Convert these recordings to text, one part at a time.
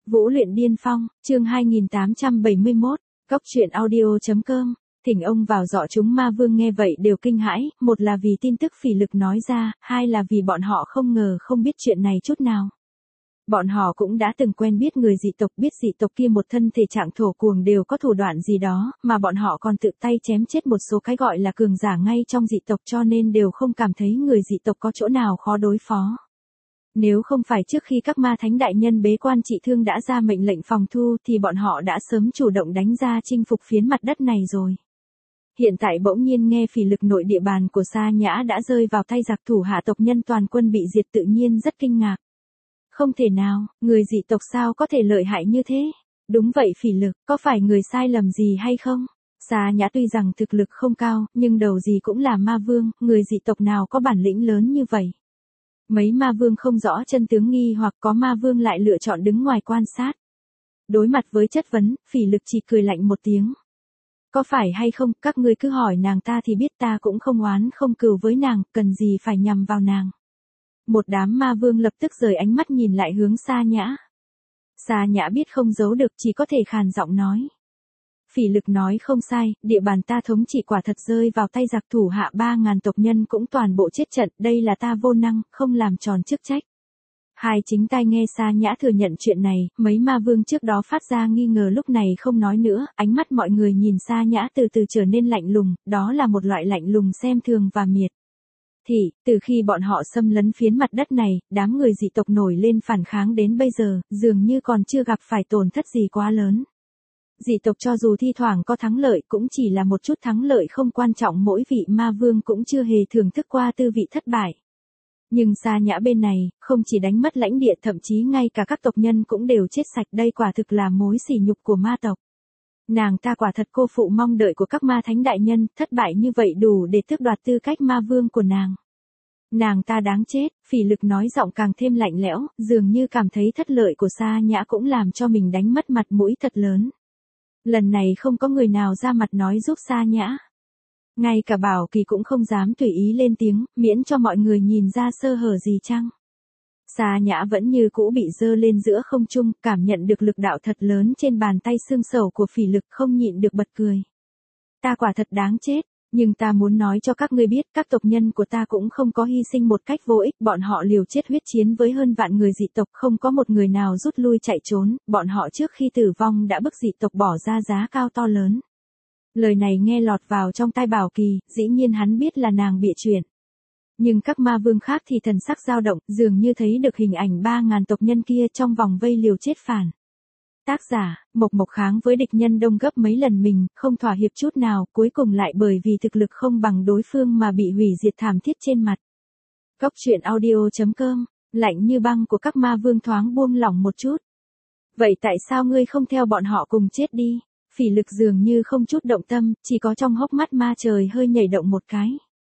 Vũ luyện điên phong, chương 2871, Cốc truyện audio.com. Thỉnh ông vào dọ chúng ma vương nghe vậy đều kinh hãi, một là vì tin tức phỉ lực nói ra, hai là vì bọn họ không ngờ không biết chuyện này chút nào. Bọn họ cũng đã từng quen biết người dị tộc, biết dị tộc kia một thân thể trạng thổ cuồng đều có thủ đoạn gì đó, mà bọn họ còn tự tay chém chết một số cái gọi là cường giả ngay trong dị tộc, cho nên đều không cảm thấy người dị tộc có chỗ nào khó đối phó. Nếu không phải trước khi các ma thánh đại nhân bế quan trị thương đã ra mệnh lệnh phòng thu thì bọn họ đã sớm chủ động đánh ra chinh phục phiến mặt đất này rồi. Hiện tại bỗng nhiên nghe phỉ lực nội địa bàn của Sa Nhã đã rơi vào tay giặc thủ hạ tộc nhân toàn quân bị diệt, tự nhiên rất kinh ngạc. Không thể nào, người dị tộc sao có thể lợi hại như thế? Đúng vậy phỉ lực, có phải người sai lầm gì hay không? Sa Nhã tuy rằng thực lực không cao, nhưng đầu gì cũng là ma vương, người dị tộc nào có bản lĩnh lớn như vậy? Mấy ma vương không rõ chân tướng nghi hoặc có ma vương lại lựa chọn đứng ngoài quan sát. Đối mặt với chất vấn, phỉ lực chỉ cười lạnh một tiếng. Có phải hay không, các ngươi cứ hỏi nàng ta thì biết, ta cũng không oán không cừu với nàng, cần gì phải nhằm vào nàng. Một đám ma vương lập tức rời ánh mắt nhìn lại hướng Sa Nhã. Sa Nhã biết không giấu được, chỉ có thể khàn giọng nói. Phỉ lực nói không sai, địa bàn ta thống trị quả thật rơi vào tay giặc thủ hạ 3.000 tộc nhân cũng toàn bộ chết trận, đây là ta vô năng, không làm tròn chức trách. Hai chính tai nghe Sa Nhã thừa nhận chuyện này, mấy ma vương trước đó phát ra nghi ngờ lúc này không nói nữa, ánh mắt mọi người nhìn Sa Nhã từ từ trở nên lạnh lùng, đó là một loại lạnh lùng xem thường và miệt. Từ khi bọn họ xâm lấn phiến mặt đất này, đám người dị tộc nổi lên phản kháng đến bây giờ, dường như còn chưa gặp phải tổn thất gì quá lớn. Dị tộc cho dù thi thoảng có thắng lợi cũng chỉ là một chút thắng lợi không quan trọng, mỗi vị ma vương cũng chưa hề thưởng thức qua tư vị thất bại. Nhưng Sa Nhã bên này, không chỉ đánh mất lãnh địa, thậm chí ngay cả các tộc nhân cũng đều chết sạch, đây quả thực là mối sỉ nhục của ma tộc. Nàng ta quả thật cô phụ mong đợi của các ma thánh đại nhân, thất bại như vậy đủ để tước đoạt tư cách ma vương của nàng. Nàng ta đáng chết, phỉ lực nói giọng càng thêm lạnh lẽo, dường như cảm thấy thất lợi của Sa Nhã cũng làm cho mình đánh mất mặt mũi thật lớn. Lần này không có người nào ra mặt nói giúp Sa Nhã. Ngay cả Bảo Kỳ cũng không dám tùy ý lên tiếng, miễn cho mọi người nhìn ra sơ hở gì chăng. Sa Nhã vẫn như cũ bị giơ lên giữa không trung, cảm nhận được lực đạo thật lớn trên bàn tay xương sầu của phỉ lực, không nhịn được bật cười. Ta quả thật đáng chết, nhưng ta muốn nói cho các ngươi biết, các tộc nhân của ta cũng không có hy sinh một cách vô ích, bọn họ liều chết huyết chiến với hơn vạn người dị tộc, không có một người nào rút lui chạy trốn, bọn họ trước khi tử vong đã bức dị tộc bỏ ra giá cao to lớn. Lời này nghe lọt vào trong tai Bảo Kỳ, dĩ nhiên hắn biết là nàng bịa chuyện. Nhưng các ma vương khác thì thần sắc dao động, dường như thấy được hình ảnh 3.000 tộc nhân kia trong vòng vây liều chết phản. Tác giả, Mộc Mộc kháng với địch nhân đông gấp mấy lần mình, không thỏa hiệp chút nào, cuối cùng lại bởi vì thực lực không bằng đối phương mà bị hủy diệt thảm thiết trên mặt. Cốc truyện audio.com, lạnh như băng của các ma vương thoáng buông lỏng một chút. Vậy tại sao ngươi không theo bọn họ cùng chết đi? Phỉ lực dường như không chút động tâm, chỉ có trong hốc mắt ma trời hơi nhảy động một cái.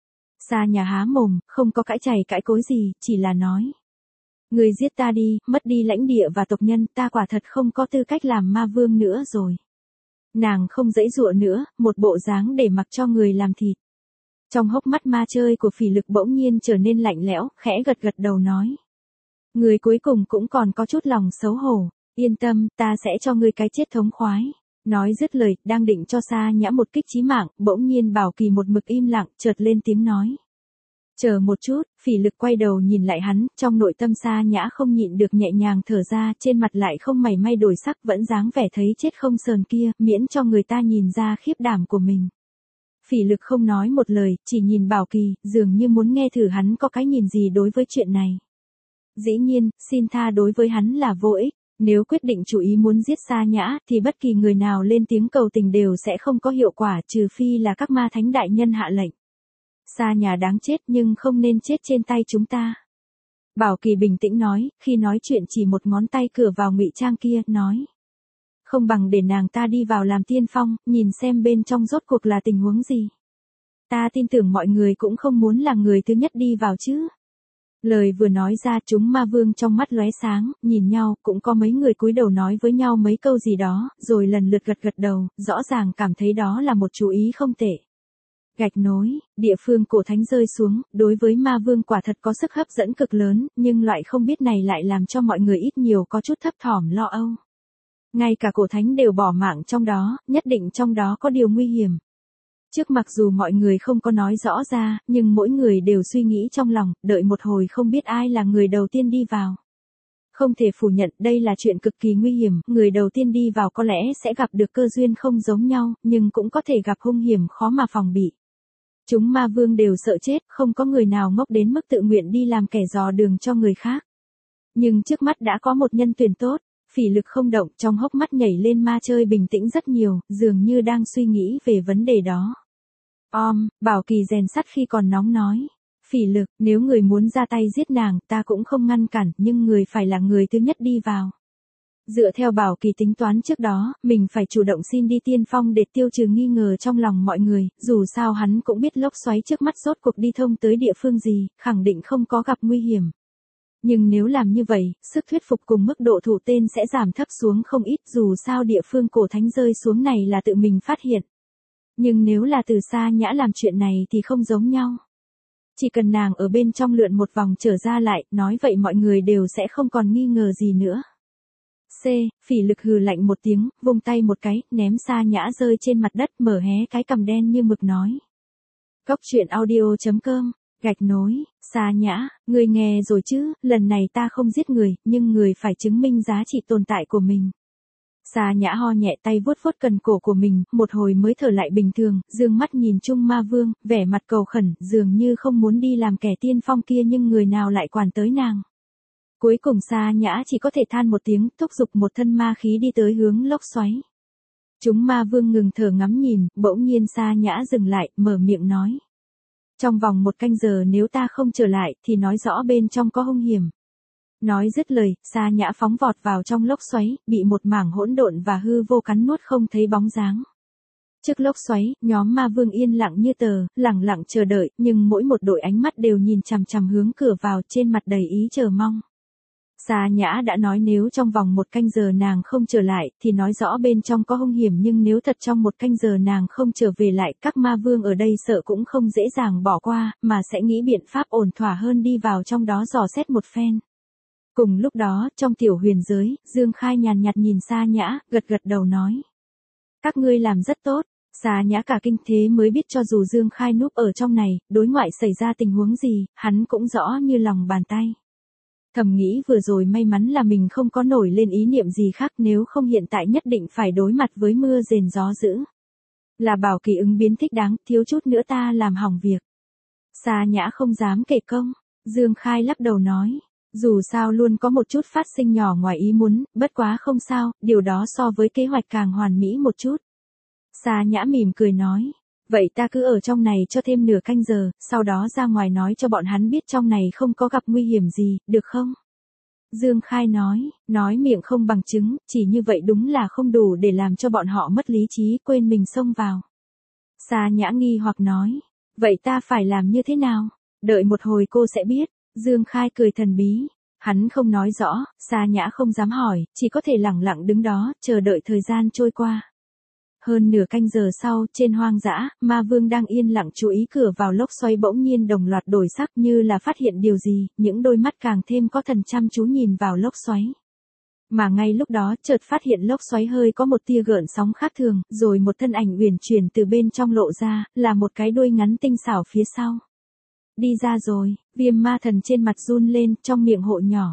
Sa Nhã há mồm, không có cãi chày cãi cối gì, chỉ là nói. Người giết ta đi, mất đi lãnh địa và tộc nhân, ta quả thật không có tư cách làm ma vương nữa rồi. Nàng không giãy giụa nữa, một bộ dáng để mặc cho người làm thịt. Trong hốc mắt ma chơi của phỉ lực bỗng nhiên trở nên lạnh lẽo, khẽ gật gật đầu nói. Người cuối cùng cũng còn có chút lòng xấu hổ, yên tâm, ta sẽ cho ngươi cái chết thống khoái. Nói dứt lời, đang định cho Sa Nhã một kích chí mạng, bỗng nhiên Bảo Kỳ một mực im lặng, chợt lên tiếng nói. Chờ một chút, phỉ lực quay đầu nhìn lại hắn, trong nội tâm Sa Nhã không nhịn được nhẹ nhàng thở ra, trên mặt lại không mảy may đổi sắc, vẫn dáng vẻ thấy chết không sờn kia, miễn cho người ta nhìn ra khiếp đảm của mình. Phỉ lực không nói một lời, chỉ nhìn Bảo Kỳ, dường như muốn nghe thử hắn có cái nhìn gì đối với chuyện này. Dĩ nhiên, xin tha đối với hắn là vô ích. Nếu quyết định chủ ý muốn giết Sa Nhã, thì bất kỳ người nào lên tiếng cầu tình đều sẽ không có hiệu quả, trừ phi là các ma thánh đại nhân hạ lệnh. Sa Nhã đáng chết nhưng không nên chết trên tay chúng ta. Bảo Kỳ bình tĩnh nói, khi nói chuyện chỉ một ngón tay cửa vào ngụy trang kia, nói. Không bằng để nàng ta đi vào làm tiên phong, nhìn xem bên trong rốt cuộc là tình huống gì. Ta tin tưởng mọi người cũng không muốn là người thứ nhất đi vào chứ. Lời vừa nói ra, chúng ma vương trong mắt lóe sáng, nhìn nhau, cũng có mấy người cúi đầu nói với nhau mấy câu gì đó, rồi lần lượt gật gật đầu, rõ ràng cảm thấy đó là một chú ý không tệ. Gạch nối, địa phương cổ thánh rơi xuống, đối với ma vương quả thật có sức hấp dẫn cực lớn, nhưng loại không biết này lại làm cho mọi người ít nhiều có chút thấp thỏm lo âu. Ngay cả cổ thánh đều bỏ mạng trong đó, nhất định trong đó có điều nguy hiểm. Trước mặc dù mọi người không có nói rõ ra, nhưng mỗi người đều suy nghĩ trong lòng, đợi một hồi không biết ai là người đầu tiên đi vào. Không thể phủ nhận đây là chuyện cực kỳ nguy hiểm, người đầu tiên đi vào có lẽ sẽ gặp được cơ duyên không giống nhau, nhưng cũng có thể gặp hung hiểm khó mà phòng bị. Chúng ma vương đều sợ chết, không có người nào ngốc đến mức tự nguyện đi làm kẻ dò đường cho người khác. Nhưng trước mắt đã có một nhân tuyển tốt, phỉ lực không động, trong hốc mắt nhảy lên ma chơi bình tĩnh rất nhiều, dường như đang suy nghĩ về vấn đề đó. Bảo Kỳ rèn sắt khi còn nóng nói. Phỉ lực, nếu người muốn ra tay giết nàng, ta cũng không ngăn cản, nhưng người phải là người thứ nhất đi vào. Dựa theo Bảo Kỳ tính toán trước đó, mình phải chủ động xin đi tiên phong để tiêu trừ nghi ngờ trong lòng mọi người, dù sao hắn cũng biết lốc xoáy trước mắt rốt cuộc đi thông tới địa phương gì, khẳng định không có gặp nguy hiểm. Nhưng nếu làm như vậy, sức thuyết phục cùng mức độ thủ tên sẽ giảm thấp xuống không ít, dù sao địa phương cổ thánh rơi xuống này là tự mình phát hiện. Nhưng nếu là từ xa nhã làm chuyện này thì không giống nhau. Chỉ cần nàng ở bên trong lượn một vòng trở ra lại, nói vậy mọi người đều sẽ không còn nghi ngờ gì nữa. Phỉ lực hừ lạnh một tiếng, vung tay một cái, ném xa nhã rơi trên mặt đất, mở hé cái cằm đen như mực nói. Cốc truyện audio.com, gạch nối, xa nhã, ngươi nghe rồi chứ, lần này ta không giết người, nhưng người phải chứng minh giá trị tồn tại của mình. Xa nhã ho nhẹ tay vuốt vuốt cần cổ của mình, một hồi mới thở lại bình thường, dương mắt nhìn Trung Ma Vương, vẻ mặt cầu khẩn, dường như không muốn đi làm kẻ tiên phong kia nhưng người nào lại quản tới nàng. Cuối cùng Sa Nhã chỉ có thể than một tiếng, thúc giục một thân ma khí đi tới hướng lốc xoáy. Chúng ma vương ngừng thở ngắm nhìn, bỗng nhiên Sa Nhã dừng lại, mở miệng nói. Trong vòng 1 canh giờ nếu ta không trở lại, thì nói rõ bên trong có hung hiểm. Nói dứt lời, Sa Nhã phóng vọt vào trong lốc xoáy, bị một mảng hỗn độn và hư vô cắn nuốt không thấy bóng dáng. Trước lốc xoáy, nhóm ma vương yên lặng như tờ, lặng lặng chờ đợi, nhưng mỗi một đội ánh mắt đều nhìn chằm chằm hướng cửa vào, trên mặt đầy ý chờ mong. Sa Nhã đã nói nếu trong vòng 1 canh giờ nàng không trở lại, thì nói rõ bên trong có hung hiểm, nhưng nếu thật trong 1 canh giờ nàng không trở về lại, các ma vương ở đây sợ cũng không dễ dàng bỏ qua, mà sẽ nghĩ biện pháp ổn thỏa hơn đi vào trong đó dò xét một phen. Cùng lúc đó, trong tiểu huyền giới, Dương Khai nhàn nhạt nhìn Sa Nhã, gật gật đầu nói. Các ngươi làm rất tốt. Sa Nhã cả kinh thế mới biết cho dù Dương Khai núp ở trong này, đối ngoại xảy ra tình huống gì, hắn cũng rõ như lòng bàn tay. Thầm nghĩ vừa rồi may mắn là mình không có nổi lên ý niệm gì khác, nếu không hiện tại nhất định phải đối mặt với mưa rền gió dữ. Là Bảo Kỳ ứng biến thích đáng, thiếu chút nữa ta làm hỏng việc. Sa Nhã không dám kể công, Dương Khai lắc đầu nói. Dù sao luôn có một chút phát sinh nhỏ ngoài ý muốn, bất quá không sao, điều đó so với kế hoạch càng hoàn mỹ một chút. Sa Nhã mỉm cười nói. Vậy ta cứ ở trong này cho thêm nửa canh giờ, sau đó ra ngoài nói cho bọn hắn biết trong này không có gặp nguy hiểm gì, được không? Dương Khai nói miệng không bằng chứng, chỉ như vậy đúng là không đủ để làm cho bọn họ mất lý trí, quên mình xông vào. Sa Nhã nghi hoặc nói, vậy ta phải làm như thế nào? Đợi một hồi cô sẽ biết. Dương Khai cười thần bí. Hắn không nói rõ, Sa Nhã không dám hỏi, chỉ có thể lẳng lặng đứng đó, chờ đợi thời gian trôi qua. Hơn nửa canh giờ sau, trên hoang dã, ma vương đang yên lặng chú ý cửa vào lốc xoáy bỗng nhiên đồng loạt đổi sắc như là phát hiện điều gì, những đôi mắt càng thêm có thần chăm chú nhìn vào lốc xoáy. Mà ngay lúc đó, chợt phát hiện lốc xoáy hơi có một tia gợn sóng khác thường, rồi một thân ảnh uyển chuyển từ bên trong lộ ra, là một cái đuôi ngắn tinh xảo phía sau. Đi ra rồi, Viêm Ma Thần trên mặt run lên, trong miệng hộ nhỏ.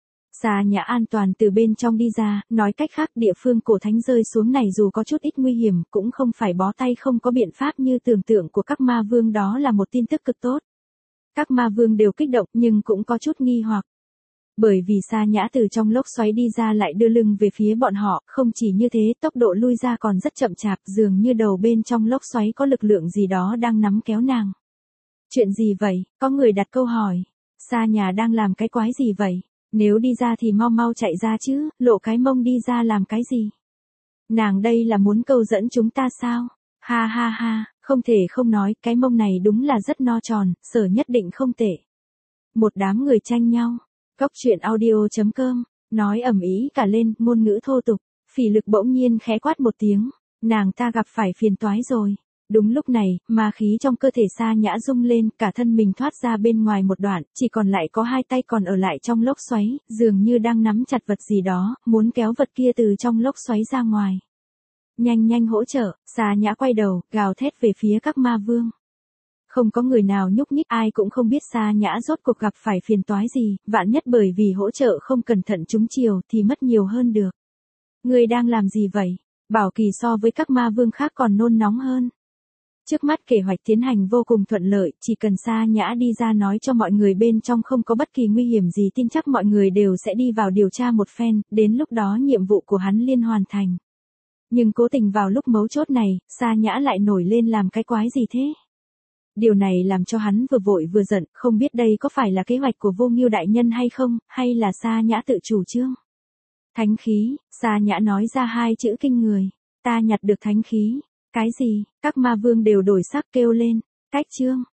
Sa Nhã an toàn từ bên trong đi ra, nói cách khác địa phương cổ thánh rơi xuống này dù có chút ít nguy hiểm, cũng không phải bó tay không có biện pháp như tưởng tượng của các ma vương, đó là một tin tức cực tốt. Các ma vương đều kích động nhưng cũng có chút nghi hoặc. Bởi vì Sa Nhã từ trong lốc xoáy đi ra lại đưa lưng về phía bọn họ, không chỉ như thế tốc độ lui ra còn rất chậm chạp, dường như đầu bên trong lốc xoáy có lực lượng gì đó đang nắm kéo nàng. Chuyện gì vậy? Có người đặt câu hỏi. Sa Nhã đang làm cái quái gì vậy? Nếu đi ra thì mau mau chạy ra chứ, lộ cái mông đi ra làm cái gì? Nàng đây là muốn câu dẫn chúng ta sao? Ha ha ha, không thể không nói, cái mông này đúng là rất no tròn, Sở nhất định không tệ. Một đám người tranh nhau. Cốc truyện audio.com, nói ầm ĩ cả lên, ngôn ngữ thô tục. Phỉ lực bỗng nhiên khẽ quát một tiếng. Nàng ta gặp phải phiền toái rồi. Đúng lúc này, ma khí trong cơ thể Sa Nhã rung lên, cả thân mình thoát ra bên ngoài một đoạn, chỉ còn lại có hai tay còn ở lại trong lốc xoáy, dường như đang nắm chặt vật gì đó, muốn kéo vật kia từ trong lốc xoáy ra ngoài. Nhanh nhanh hỗ trợ, Sa Nhã quay đầu, gào thét về phía các ma vương. Không có người nào nhúc nhích, ai cũng không biết Sa Nhã rốt cuộc gặp phải phiền toái gì, vạn nhất bởi vì hỗ trợ không cẩn thận trúng chiều thì mất nhiều hơn được. Người đang làm gì vậy? Bảo Kỳ so với các ma vương khác còn nôn nóng hơn. Trước mắt kế hoạch tiến hành vô cùng thuận lợi, chỉ cần Sa Nhã đi ra nói cho mọi người bên trong không có bất kỳ nguy hiểm gì, tin chắc mọi người đều sẽ đi vào điều tra một phen, đến lúc đó nhiệm vụ của hắn liên hoàn thành. Nhưng cố tình vào lúc mấu chốt này, Sa Nhã lại nổi lên làm cái quái gì thế? Điều này làm cho hắn vừa vội vừa giận, không biết đây có phải là kế hoạch của Vô Ngưu đại nhân hay không, hay là Sa Nhã tự chủ trương. Thánh khí, Sa Nhã nói ra hai chữ kinh người. Ta nhặt được thánh khí. Cái gì? Các ma vương đều đổi sắc kêu lên. Cách trương.